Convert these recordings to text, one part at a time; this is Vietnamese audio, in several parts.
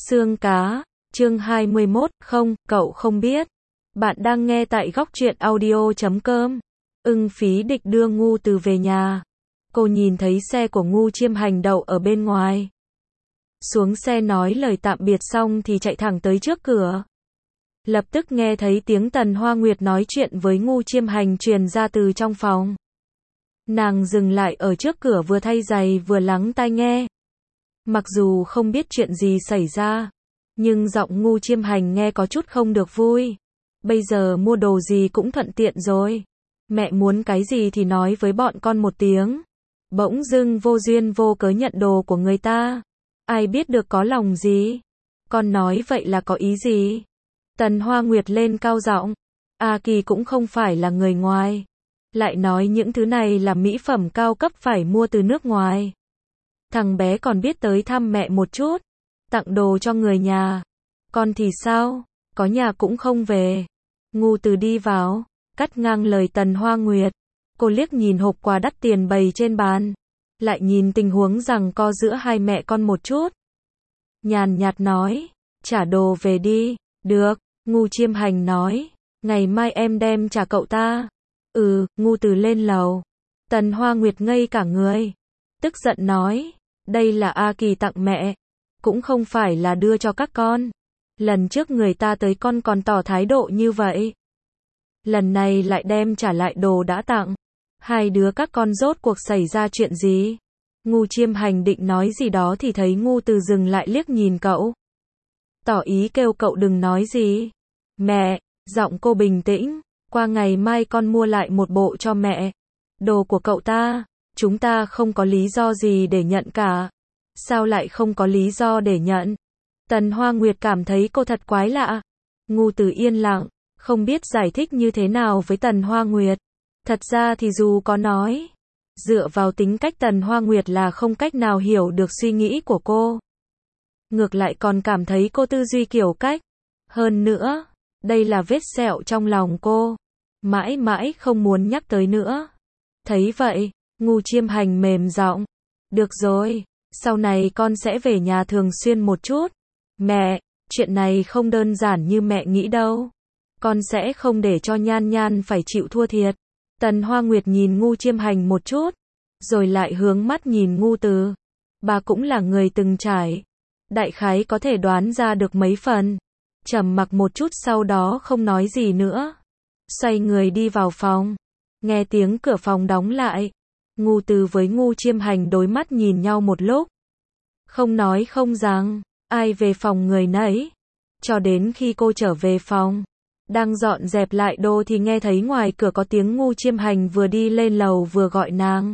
Xương cá, chương 21, không, cậu không biết. Bạn đang nghe tại góc truyện audio.com. Ưng Phí Địch đưa Ngu Từ về nhà. Cô nhìn thấy xe của Ngu Chiêm Hành đậu ở bên ngoài. Xuống xe nói lời tạm biệt xong thì chạy thẳng tới trước cửa. Lập tức nghe thấy tiếng Tần Hoa Nguyệt nói chuyện với Ngu Chiêm Hành truyền ra từ trong phòng. Nàng dừng lại ở trước cửa vừa thay giày vừa lắng tai nghe. Mặc dù không biết chuyện gì xảy ra, nhưng giọng Ngu Chiêm Hành nghe có chút không được vui. Bây giờ mua đồ gì cũng thuận tiện rồi. Mẹ muốn cái gì thì nói với bọn con một tiếng. Bỗng dưng vô duyên vô cớ nhận đồ của người ta. Ai biết được có lòng gì. Con nói vậy là có ý gì? Tần Hoa Nguyệt lên cao giọng. A Kỳ cũng không phải là người ngoài. Lại nói những thứ này là mỹ phẩm cao cấp phải mua từ nước ngoài. Thằng bé còn biết tới thăm mẹ một chút. Tặng đồ cho người nhà. Con thì sao? Có nhà cũng không về. Ngu Từ đi vào, cắt ngang lời Tần Hoa Nguyệt. Cô liếc nhìn hộp quà đắt tiền bày trên bàn. Lại nhìn tình huống giằng co giữa hai mẹ con một chút. Nhàn nhạt nói, trả đồ về đi. Được, Ngu Chiêm Hành nói, ngày mai em đem trả cậu ta. Ngu Từ lên lầu. Tần Hoa Nguyệt ngây cả người. Tức giận nói, đây là A Kỳ tặng mẹ. Cũng không phải là đưa cho các con. Lần trước người ta tới con còn tỏ thái độ như vậy. Lần này lại đem trả lại đồ đã tặng. Hai đứa các con rốt cuộc xảy ra chuyện gì? Ngu Chiêm Hành định nói gì đó thì thấy Ngu Từ dừng lại liếc nhìn cậu. Tỏ ý kêu cậu đừng nói gì. Mẹ, giọng cô bình tĩnh. Qua ngày mai con mua lại một bộ cho mẹ. Đồ của cậu ta, chúng ta không có lý do gì để nhận cả. Sao lại không có lý do để nhận? Tần Hoa Nguyệt cảm thấy cô thật quái lạ. Ngu Từ yên lặng, không biết giải thích như thế nào với Tần Hoa Nguyệt. Thật ra thì dù có nói, dựa vào tính cách Tần Hoa Nguyệt là không cách nào hiểu được suy nghĩ của cô. Ngược lại còn cảm thấy cô tư duy kiểu cách. Hơn nữa, đây là vết sẹo trong lòng cô. Mãi mãi không muốn nhắc tới nữa. Thấy vậy, Ngu Chiêm Hành mềm giọng. Được rồi, sau này con sẽ về nhà thường xuyên một chút. Mẹ, chuyện này không đơn giản như mẹ nghĩ đâu. Con sẽ không để cho Nhan Nhan phải chịu thua thiệt. Tần Hoa Nguyệt nhìn Ngu Chiêm Hành một chút, rồi lại hướng mắt nhìn Ngu Từ. Bà cũng là người từng trải. Đại khái có thể đoán ra được mấy phần. Trầm mặc một chút sau đó không nói gì nữa. Xoay người đi vào phòng. Nghe tiếng cửa phòng đóng lại. Ngu Từ với Ngu Chiêm Hành đối mắt nhìn nhau một lúc. Không nói không rằng, ai về phòng người nấy. Cho đến khi cô trở về phòng, đang dọn dẹp lại đồ thì nghe thấy ngoài cửa có tiếng Ngu Chiêm Hành vừa đi lên lầu vừa gọi nàng.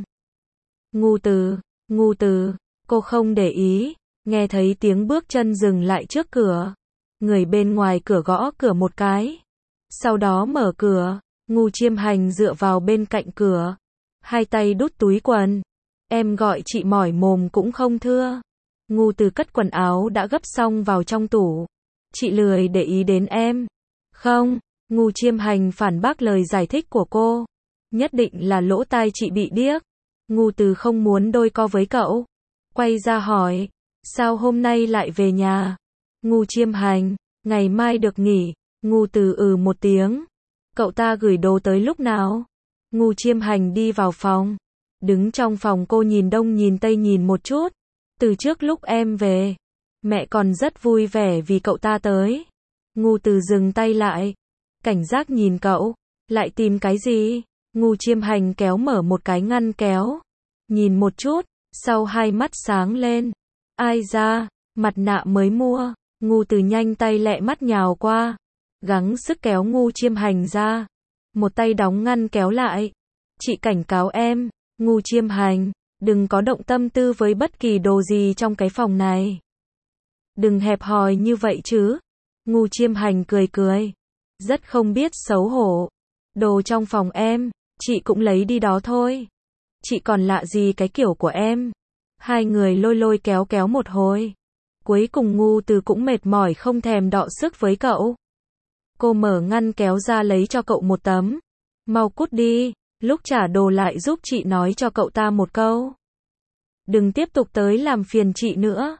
Ngu Từ, cô không để ý, nghe thấy tiếng bước chân dừng lại trước cửa. Người bên ngoài cửa gõ cửa một cái. Sau đó mở cửa, Ngu Chiêm Hành dựa vào bên cạnh cửa. Hai tay đút túi quần. Em gọi chị mỏi mồm cũng không thưa. Ngu Từ cất quần áo đã gấp xong vào trong tủ. Chị lười để ý đến em. Không, Ngu Chiêm Hành phản bác lời giải thích của cô. Nhất định là lỗ tai chị bị điếc. Ngu Từ không muốn đôi co với cậu. Quay ra hỏi, sao hôm nay lại về nhà? Ngu Chiêm Hành, ngày mai được nghỉ. Ngu Từ một tiếng. Cậu ta gửi đồ tới lúc nào? Ngu Chiêm Hành đi vào phòng. Đứng trong phòng cô nhìn đông nhìn tây nhìn một chút. Từ trước lúc em về, mẹ còn rất vui vẻ vì cậu ta tới. Ngu Từ dừng tay lại. Cảnh giác nhìn cậu. Lại tìm cái gì? Ngu Chiêm Hành kéo mở một cái ngăn kéo. Nhìn một chút, sau hai mắt sáng lên. Ai ra? Mặt nạ mới mua. Ngu Từ nhanh tay lẹ mắt nhào qua. Gắng sức kéo Ngu Chiêm Hành ra. Một tay đóng ngăn kéo lại. Chị cảnh cáo em, Ngu Chiêm Hành, đừng có động tâm tư với bất kỳ đồ gì trong cái phòng này. Đừng hẹp hòi như vậy chứ. Ngu Chiêm Hành cười cười. Rất không biết xấu hổ. Đồ trong phòng em, chị cũng lấy đi đó thôi. Chị còn lạ gì cái kiểu của em. Hai người lôi lôi kéo kéo một hồi. Cuối cùng Ngu Từ cũng mệt mỏi không thèm đọ sức với cậu. Cô mở ngăn kéo ra lấy cho cậu một tấm. Mau cút đi, lúc trả đồ lại giúp chị nói cho cậu ta một câu. Đừng tiếp tục tới làm phiền chị nữa.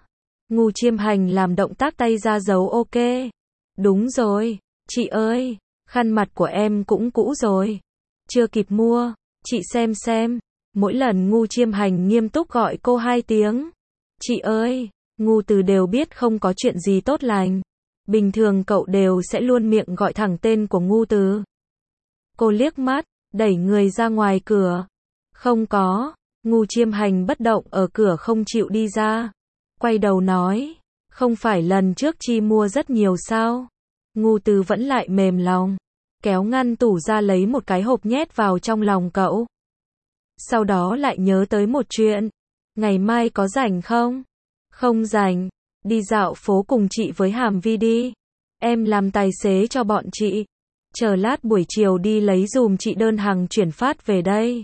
Ngu Chiêm Hành làm động tác tay ra dấu ok. Đúng rồi, chị ơi, khăn mặt của em cũng cũ rồi. Chưa kịp mua, chị xem. Mỗi lần Ngu Chiêm Hành nghiêm túc gọi cô 2 tiếng. Chị ơi, Ngu Từ đều biết không có chuyện gì tốt lành. Bình thường cậu đều sẽ luôn miệng gọi thẳng tên của Ngu Từ. Cô liếc mắt, đẩy người ra ngoài cửa. Không có, Ngu Chiêm Hành bất động ở cửa không chịu đi ra. Quay đầu nói, không phải lần trước Chi mua rất nhiều sao? Ngu Từ vẫn lại mềm lòng, kéo ngăn tủ ra lấy một cái hộp nhét vào trong lòng cậu. Sau đó lại nhớ tới một chuyện, ngày mai có rảnh không? Không rảnh, đi dạo phố cùng chị với Hàm Vi đi. Em làm tài xế cho bọn chị. Chờ lát buổi chiều đi lấy dùm chị đơn hàng chuyển phát về đây.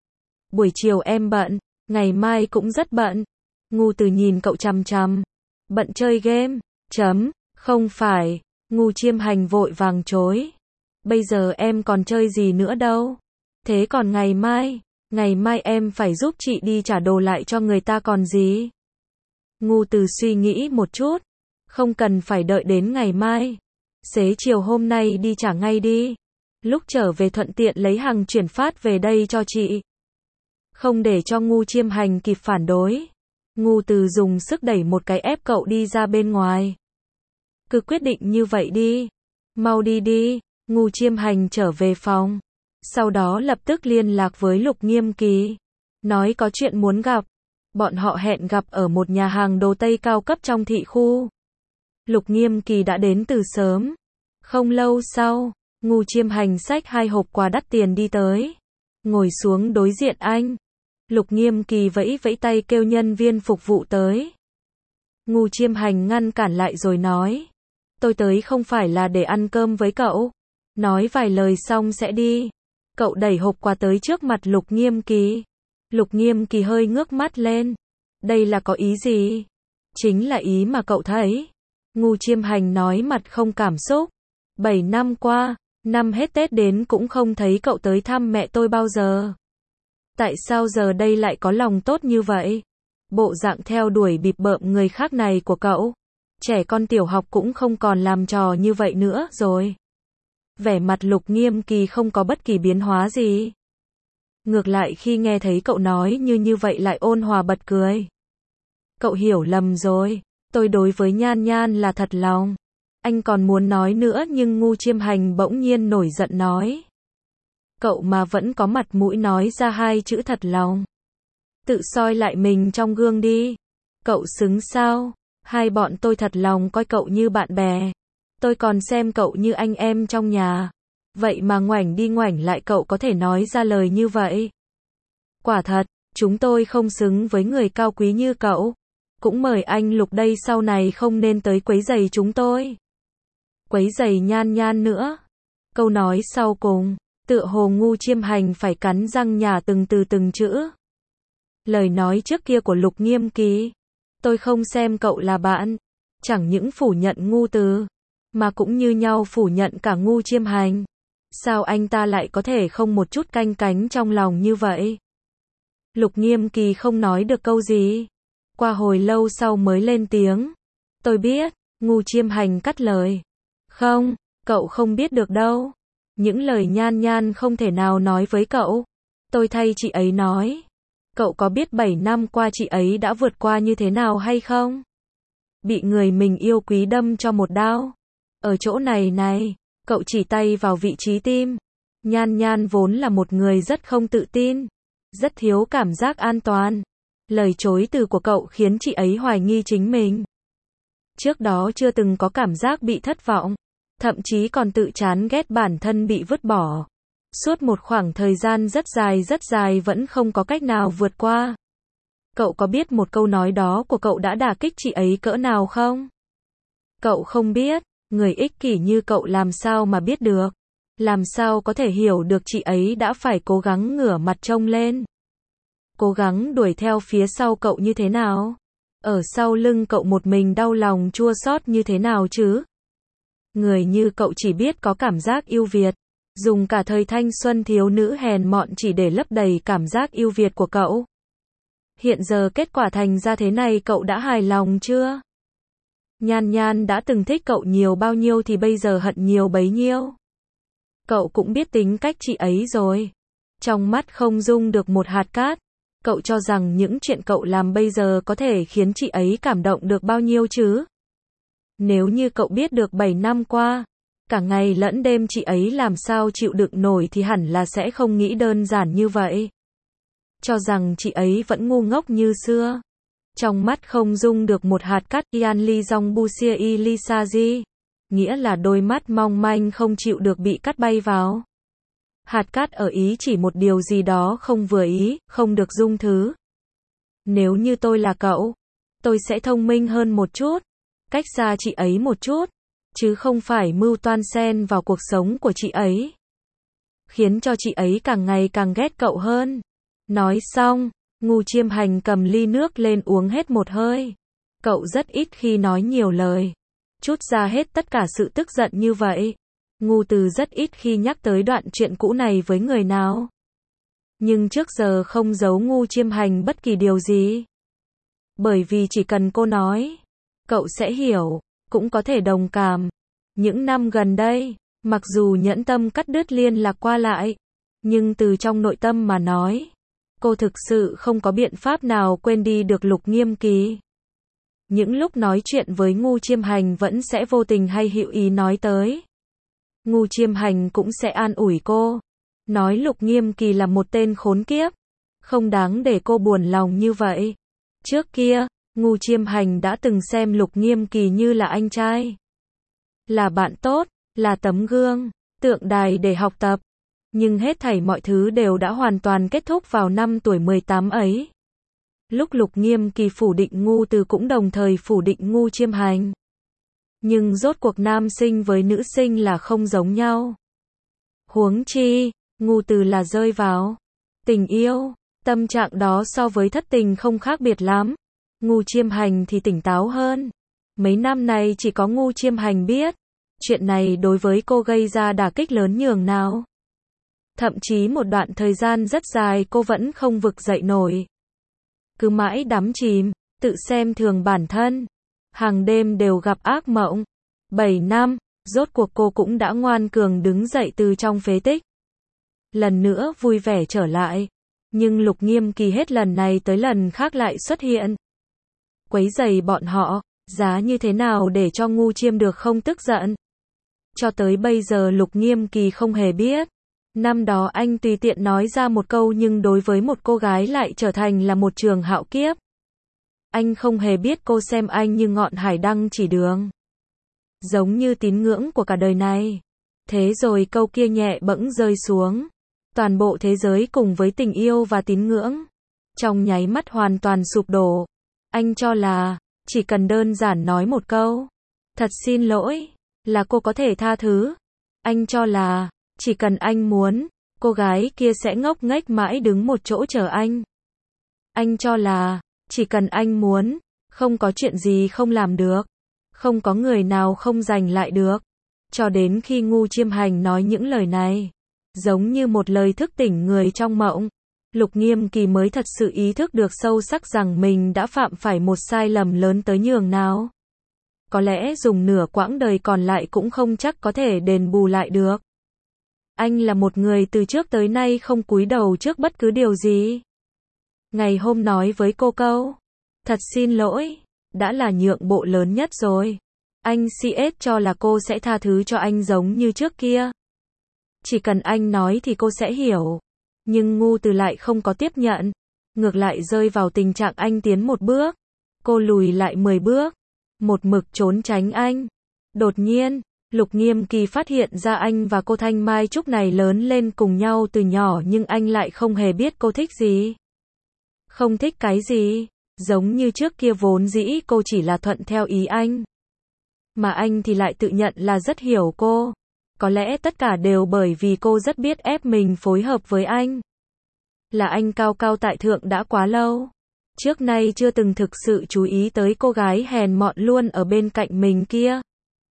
Buổi chiều em bận, ngày mai cũng rất bận. Ngu Từ nhìn cậu chằm chằm. Bận chơi game, không phải, Ngu Chiêm Hành vội vàng chối. Bây giờ em còn chơi gì nữa đâu. Thế còn ngày mai em phải giúp chị đi trả đồ lại cho người ta còn gì. Ngu Từ suy nghĩ một chút, không cần phải đợi đến ngày mai. Xế chiều hôm nay đi trả ngay đi. Lúc trở về thuận tiện lấy hàng chuyển phát về đây cho chị. Không để cho Ngu Chiêm Hành kịp phản đối. Ngu Từ dùng sức đẩy một cái ép cậu đi ra bên ngoài. Cứ quyết định như vậy đi. Mau đi đi. Ngu Chiêm Hành trở về phòng. Sau đó lập tức liên lạc với Lục Nghiêm Kỳ. Nói có chuyện muốn gặp. Bọn họ hẹn gặp ở một nhà hàng đồ Tây cao cấp trong thị khu. Lục Nghiêm Kỳ đã đến từ sớm. Không lâu sau, Ngu Chiêm Hành xách 2 hộp quà đắt tiền đi tới. Ngồi xuống đối diện anh. Lục Nghiêm Kỳ vẫy vẫy tay kêu nhân viên phục vụ tới. Ngu Chiêm Hành ngăn cản lại rồi nói. Tôi tới không phải là để ăn cơm với cậu. Nói vài lời xong sẽ đi. Cậu đẩy hộp quà tới trước mặt Lục Nghiêm Kỳ. Lục Nghiêm Kỳ hơi ngước mắt lên. Đây là có ý gì? Chính là ý mà cậu thấy. Ngu Chiêm Hành nói mặt không cảm xúc. 7 năm qua, năm hết Tết đến cũng không thấy cậu tới thăm mẹ tôi bao giờ. Tại sao giờ đây lại có lòng tốt như vậy? Bộ dạng theo đuổi bịp bợm người khác này của cậu. Trẻ con tiểu học cũng không còn làm trò như vậy nữa rồi. Vẻ mặt Lục Nghiêm Kỳ không có bất kỳ biến hóa gì. Ngược lại khi nghe thấy cậu nói như vậy lại ôn hòa bật cười. Cậu hiểu lầm rồi. Tôi đối với Nhan Nhan là thật lòng. Anh còn muốn nói nữa nhưng Ngu Chiêm Hành bỗng nhiên nổi giận nói. Cậu mà vẫn có mặt mũi nói ra 2 chữ thật lòng. Tự soi lại mình trong gương đi. Cậu xứng sao? Hai bọn tôi thật lòng coi cậu như bạn bè. Tôi còn xem cậu như anh em trong nhà. Vậy mà ngoảnh đi ngoảnh lại cậu có thể nói ra lời như vậy. Quả thật, chúng tôi không xứng với người cao quý như cậu. Cũng mời anh Lục đây sau này không nên tới quấy rầy chúng tôi. Quấy rầy Nhan Nhan nữa. Câu nói sau cùng, tựa hồ Ngu Chiêm Hành phải cắn răng nhả từng chữ. Lời nói trước kia của Lục Nghiêm Kỳ. Tôi không xem cậu là bạn. Chẳng những phủ nhận Ngu Từ, mà cũng như nhau phủ nhận cả Ngu Chiêm Hành. Sao anh ta lại có thể không một chút canh cánh trong lòng như vậy? Lục Nghiêm Kỳ không nói được câu gì. Qua hồi lâu sau mới lên tiếng. Tôi biết, Ngu Chiêm Hành cắt lời. Không, cậu không biết được đâu. Những lời Nhan Nhan không thể nào nói với cậu. Tôi thay chị ấy nói. Cậu có biết 7 năm qua chị ấy đã vượt qua như thế nào hay không? Bị người mình yêu quý đâm cho một đao. Ở chỗ này, cậu chỉ tay vào vị trí tim. Nhan Nhan vốn là một người rất không tự tin. Rất thiếu cảm giác an toàn. Lời chối từ của cậu khiến chị ấy hoài nghi chính mình. Trước đó chưa từng có cảm giác bị thất vọng. Thậm chí còn tự chán ghét bản thân bị vứt bỏ. Suốt một khoảng thời gian rất dài vẫn không có cách nào vượt qua. Cậu có biết một câu nói đó của cậu đã đả kích chị ấy cỡ nào không? Cậu không biết, người ích kỷ như cậu làm sao mà biết được. Làm sao có thể hiểu được chị ấy đã phải cố gắng ngửa mặt trông lên. Cố gắng đuổi theo phía sau cậu như thế nào? Ở sau lưng cậu một mình đau lòng chua xót như thế nào chứ? Người như cậu chỉ biết có cảm giác ưu việt. Dùng cả thời thanh xuân thiếu nữ hèn mọn chỉ để lấp đầy cảm giác ưu việt của cậu. Hiện giờ kết quả thành ra thế này cậu đã hài lòng chưa? Nhan Nhan đã từng thích cậu nhiều bao nhiêu thì bây giờ hận nhiều bấy nhiêu. Cậu cũng biết tính cách chị ấy rồi. Trong mắt không dung được một hạt cát. Cậu cho rằng những chuyện cậu làm bây giờ có thể khiến chị ấy cảm động được bao nhiêu chứ? Nếu như cậu biết được 7 năm qua, cả ngày lẫn đêm chị ấy làm sao chịu đựng nổi thì hẳn là sẽ không nghĩ đơn giản như vậy. Cho rằng chị ấy vẫn ngu ngốc như xưa. Trong mắt không dung được một hạt cát. Ian Lee Jong Busia Ilisaji, nghĩa là đôi mắt mong manh không chịu được bị cắt bay vào. Hạt cát ở ý chỉ một điều gì đó không vừa ý, không được dung thứ. Nếu như tôi là cậu, tôi sẽ thông minh hơn một chút, cách xa chị ấy một chút, chứ không phải mưu toan xen vào cuộc sống của chị ấy, khiến cho chị ấy càng ngày càng ghét cậu hơn. Nói xong, Ngô Chiêm Hành cầm ly nước lên uống hết một hơi. Cậu rất ít khi nói nhiều lời, trút ra hết tất cả sự tức giận như vậy. Ngô Từ rất ít khi nhắc tới đoạn chuyện cũ này với người nào. Nhưng trước giờ không giấu Ngô Chiêm Hành bất kỳ điều gì. Bởi vì chỉ cần cô nói, cậu sẽ hiểu, cũng có thể đồng cảm. Những năm gần đây, mặc dù nhẫn tâm cắt đứt liên lạc qua lại, nhưng từ trong nội tâm mà nói, cô thực sự không có biện pháp nào quên đi được Lục Nghiêm Kỳ. Những lúc nói chuyện với Ngô Chiêm Hành vẫn sẽ vô tình hay hữu ý nói tới. Ngô Chiêm Hành cũng sẽ an ủi cô, nói Lục Nghiêm Kỳ là một tên khốn kiếp, không đáng để cô buồn lòng như vậy. Trước kia, Ngô Chiêm Hành đã từng xem Lục Nghiêm Kỳ như là anh trai, là bạn tốt, là tấm gương, tượng đài để học tập. Nhưng hết thảy mọi thứ đều đã hoàn toàn kết thúc vào năm tuổi 18 ấy. Lúc Lục Nghiêm Kỳ phủ định Ngô Từ cũng đồng thời phủ định Ngô Chiêm Hành. Nhưng rốt cuộc nam sinh với nữ sinh là không giống nhau. Huống chi, Ngô Từ là rơi vào tình yêu, tâm trạng đó so với thất tình không khác biệt lắm. Ngô Chiêm Hành thì tỉnh táo hơn. Mấy năm này chỉ có Ngô Chiêm Hành biết, chuyện này đối với cô gây ra đả kích lớn nhường nào. Thậm chí một đoạn thời gian rất dài cô vẫn không vực dậy nổi. Cứ mãi đắm chìm, tự xem thường bản thân. Hàng đêm đều gặp ác mộng. 7 năm, rốt cuộc cô cũng đã ngoan cường đứng dậy từ trong phế tích. Lần nữa vui vẻ trở lại. Nhưng Lục Nghiêm Kỳ hết lần này tới lần khác lại xuất hiện. Quấy rầy bọn họ, giá như thế nào để cho Ngô Chiêm được không tức giận. Cho tới bây giờ Lục Nghiêm Kỳ không hề biết. Năm đó anh tùy tiện nói ra một câu nhưng đối với một cô gái lại trở thành là một trường hạo kiếp. Anh không hề biết cô xem anh như ngọn hải đăng chỉ đường. Giống như tín ngưỡng của cả đời này. Thế rồi câu kia nhẹ bẫng rơi xuống. Toàn bộ thế giới cùng với tình yêu và tín ngưỡng. Trong nháy mắt hoàn toàn sụp đổ. Anh cho là, chỉ cần đơn giản nói một câu. Thật xin lỗi, là cô có thể tha thứ. Anh cho là, chỉ cần anh muốn, cô gái kia sẽ ngốc nghếch mãi đứng một chỗ chờ anh. Anh cho là, chỉ cần anh muốn, không có chuyện gì không làm được. Không có người nào không giành lại được. Cho đến khi Ngô Chiêm Hành nói những lời này, giống như một lời thức tỉnh người trong mộng, Lục Nghiêm Kỳ mới thật sự ý thức được sâu sắc rằng mình đã phạm phải một sai lầm lớn tới nhường nào. Có lẽ dùng nửa quãng đời còn lại cũng không chắc có thể đền bù lại được. Anh là một người từ trước tới nay không cúi đầu trước bất cứ điều gì. Ngày hôm nói với cô câu, thật xin lỗi, đã là nhượng bộ lớn nhất rồi. Anh CS cho là cô sẽ tha thứ cho anh giống như trước kia. Chỉ cần anh nói thì cô sẽ hiểu. Nhưng Ngô Từ lại không có tiếp nhận. Ngược lại rơi vào tình trạng anh tiến một bước, cô lùi lại 10 bước. Một mực trốn tránh anh. Đột nhiên, Lục Nghiêm Kỳ phát hiện ra anh và cô Thanh Mai Trúc này lớn lên cùng nhau từ nhỏ nhưng anh lại không hề biết cô thích gì. Không thích cái gì. Giống như trước kia vốn dĩ cô chỉ là thuận theo ý anh. Mà anh thì lại tự nhận là rất hiểu cô. Có lẽ tất cả đều bởi vì cô rất biết ép mình phối hợp với anh. Là anh cao cao tại thượng đã quá lâu. Trước nay chưa từng thực sự chú ý tới cô gái hèn mọn luôn ở bên cạnh mình kia.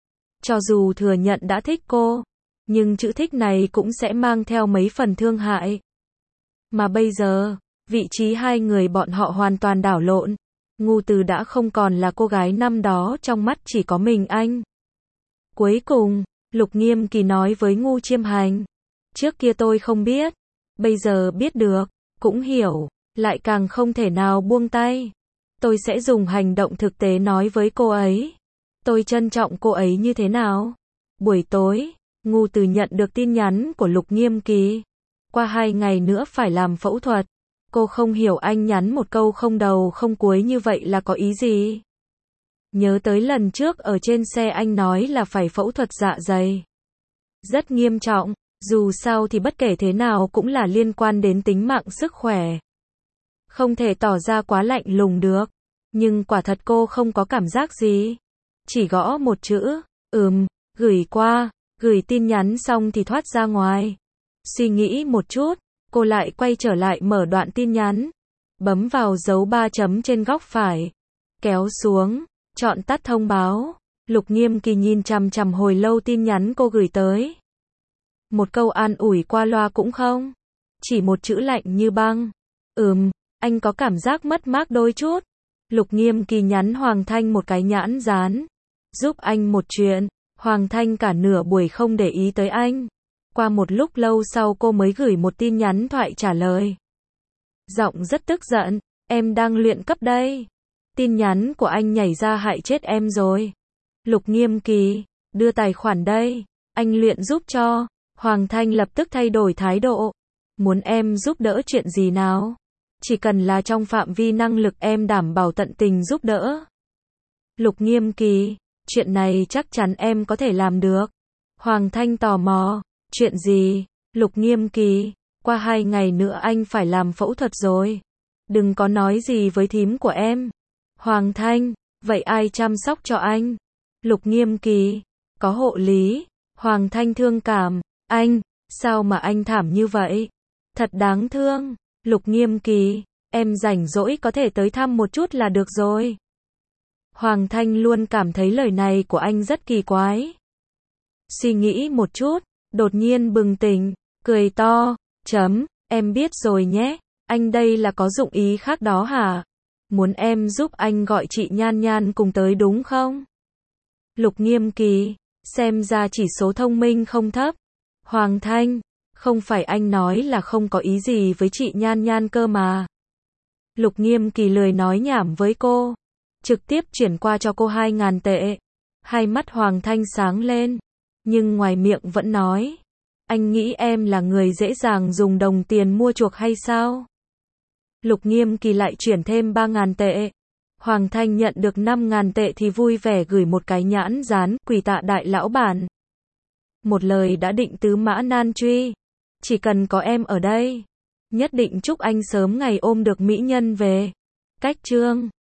Cho dù thừa nhận đã thích cô, nhưng chữ thích này cũng sẽ mang theo mấy phần thương hại. Mà bây giờ, vị trí hai người bọn họ hoàn toàn đảo lộn. Ngu Từ đã không còn là cô gái năm đó, trong mắt chỉ có mình anh. Cuối cùng, Lục Nghiêm Kỳ nói với Ngu Chiêm Hành. Trước kia tôi không biết, bây giờ biết được, cũng hiểu, lại càng không thể nào buông tay. Tôi sẽ dùng hành động thực tế nói với cô ấy. Tôi trân trọng cô ấy như thế nào. Buổi tối, Ngu Từ nhận được tin nhắn của Lục Nghiêm Kỳ. Qua 2 ngày nữa phải làm phẫu thuật. Cô không hiểu anh nhắn một câu không đầu không cuối như vậy là có ý gì. Nhớ tới lần trước ở trên xe anh nói là phải phẫu thuật dạ dày. Rất nghiêm trọng, dù sao thì bất kể thế nào cũng là liên quan đến tính mạng sức khỏe. Không thể tỏ ra quá lạnh lùng được. Nhưng quả thật cô không có cảm giác gì. Chỉ gõ một chữ, gửi qua, gửi tin nhắn xong thì thoát ra ngoài. Suy nghĩ một chút, cô lại quay trở lại mở đoạn tin nhắn. Bấm vào dấu 3 chấm trên góc phải. Kéo xuống, chọn tắt thông báo. Lục Nghiêm Kỳ nhìn chằm chằm hồi lâu tin nhắn cô gửi tới. Một câu an ủi qua loa cũng không. Chỉ một chữ lạnh như băng. Anh có cảm giác mất mát đôi chút. Lục Nghiêm Kỳ nhắn Hoàng Thanh một cái nhãn dán. Giúp anh một chuyện. Hoàng Thanh cả nửa buổi không để ý tới anh. Qua một lúc lâu sau cô mới gửi một tin nhắn thoại trả lời. Giọng rất tức giận. Em đang luyện cấp đây. Tin nhắn của anh nhảy ra hại chết em rồi. Lục Nghiêm Kỳ, đưa tài khoản đây. Anh luyện giúp cho. Hoàng Thanh lập tức thay đổi thái độ. Muốn em giúp đỡ chuyện gì nào? Chỉ cần là trong phạm vi năng lực em đảm bảo tận tình giúp đỡ. Lục Nghiêm Kỳ, chuyện này chắc chắn em có thể làm được. Hoàng Thanh tò mò, chuyện gì? Lục Nghiêm Kỳ, qua 2 ngày nữa anh phải làm phẫu thuật rồi. Đừng có nói gì với thím của em. Hoàng Thanh, vậy ai chăm sóc cho anh? Lục Nghiêm Kỳ, có hộ lý. Hoàng Thanh thương cảm, anh, sao mà anh thảm như vậy? Thật đáng thương. Lục Nghiêm Kỳ, em rảnh rỗi có thể tới thăm một chút là được rồi. Hoàng Thanh luôn cảm thấy lời này của anh rất kỳ quái. Suy nghĩ một chút, đột nhiên bừng tỉnh, cười to, em biết rồi nhé, anh đây là có dụng ý khác đó hả? Muốn em giúp anh gọi chị Nhan Nhan cùng tới đúng không? Lục Nghiêm Kỳ, xem ra chỉ số thông minh không thấp. Hoàng Thanh, không phải anh nói là không có ý gì với chị Nhan Nhan cơ mà. Lục Nghiêm Kỳ lười nói nhảm với cô. Trực tiếp chuyển qua cho cô 2.000 tệ. Hai mắt Hoàng Thanh sáng lên. Nhưng ngoài miệng vẫn nói. Anh nghĩ em là người dễ dàng dùng đồng tiền mua chuộc hay sao? Lục Nghiêm Kỳ lại chuyển thêm 3.000 tệ. Hoàng Thanh nhận được 5.000 tệ thì vui vẻ gửi một cái nhãn dán, quỳ tạ đại lão bản. Một lời đã định tứ mã nan truy. Chỉ cần có em ở đây, nhất định chúc anh sớm ngày ôm được mỹ nhân về. Cách chương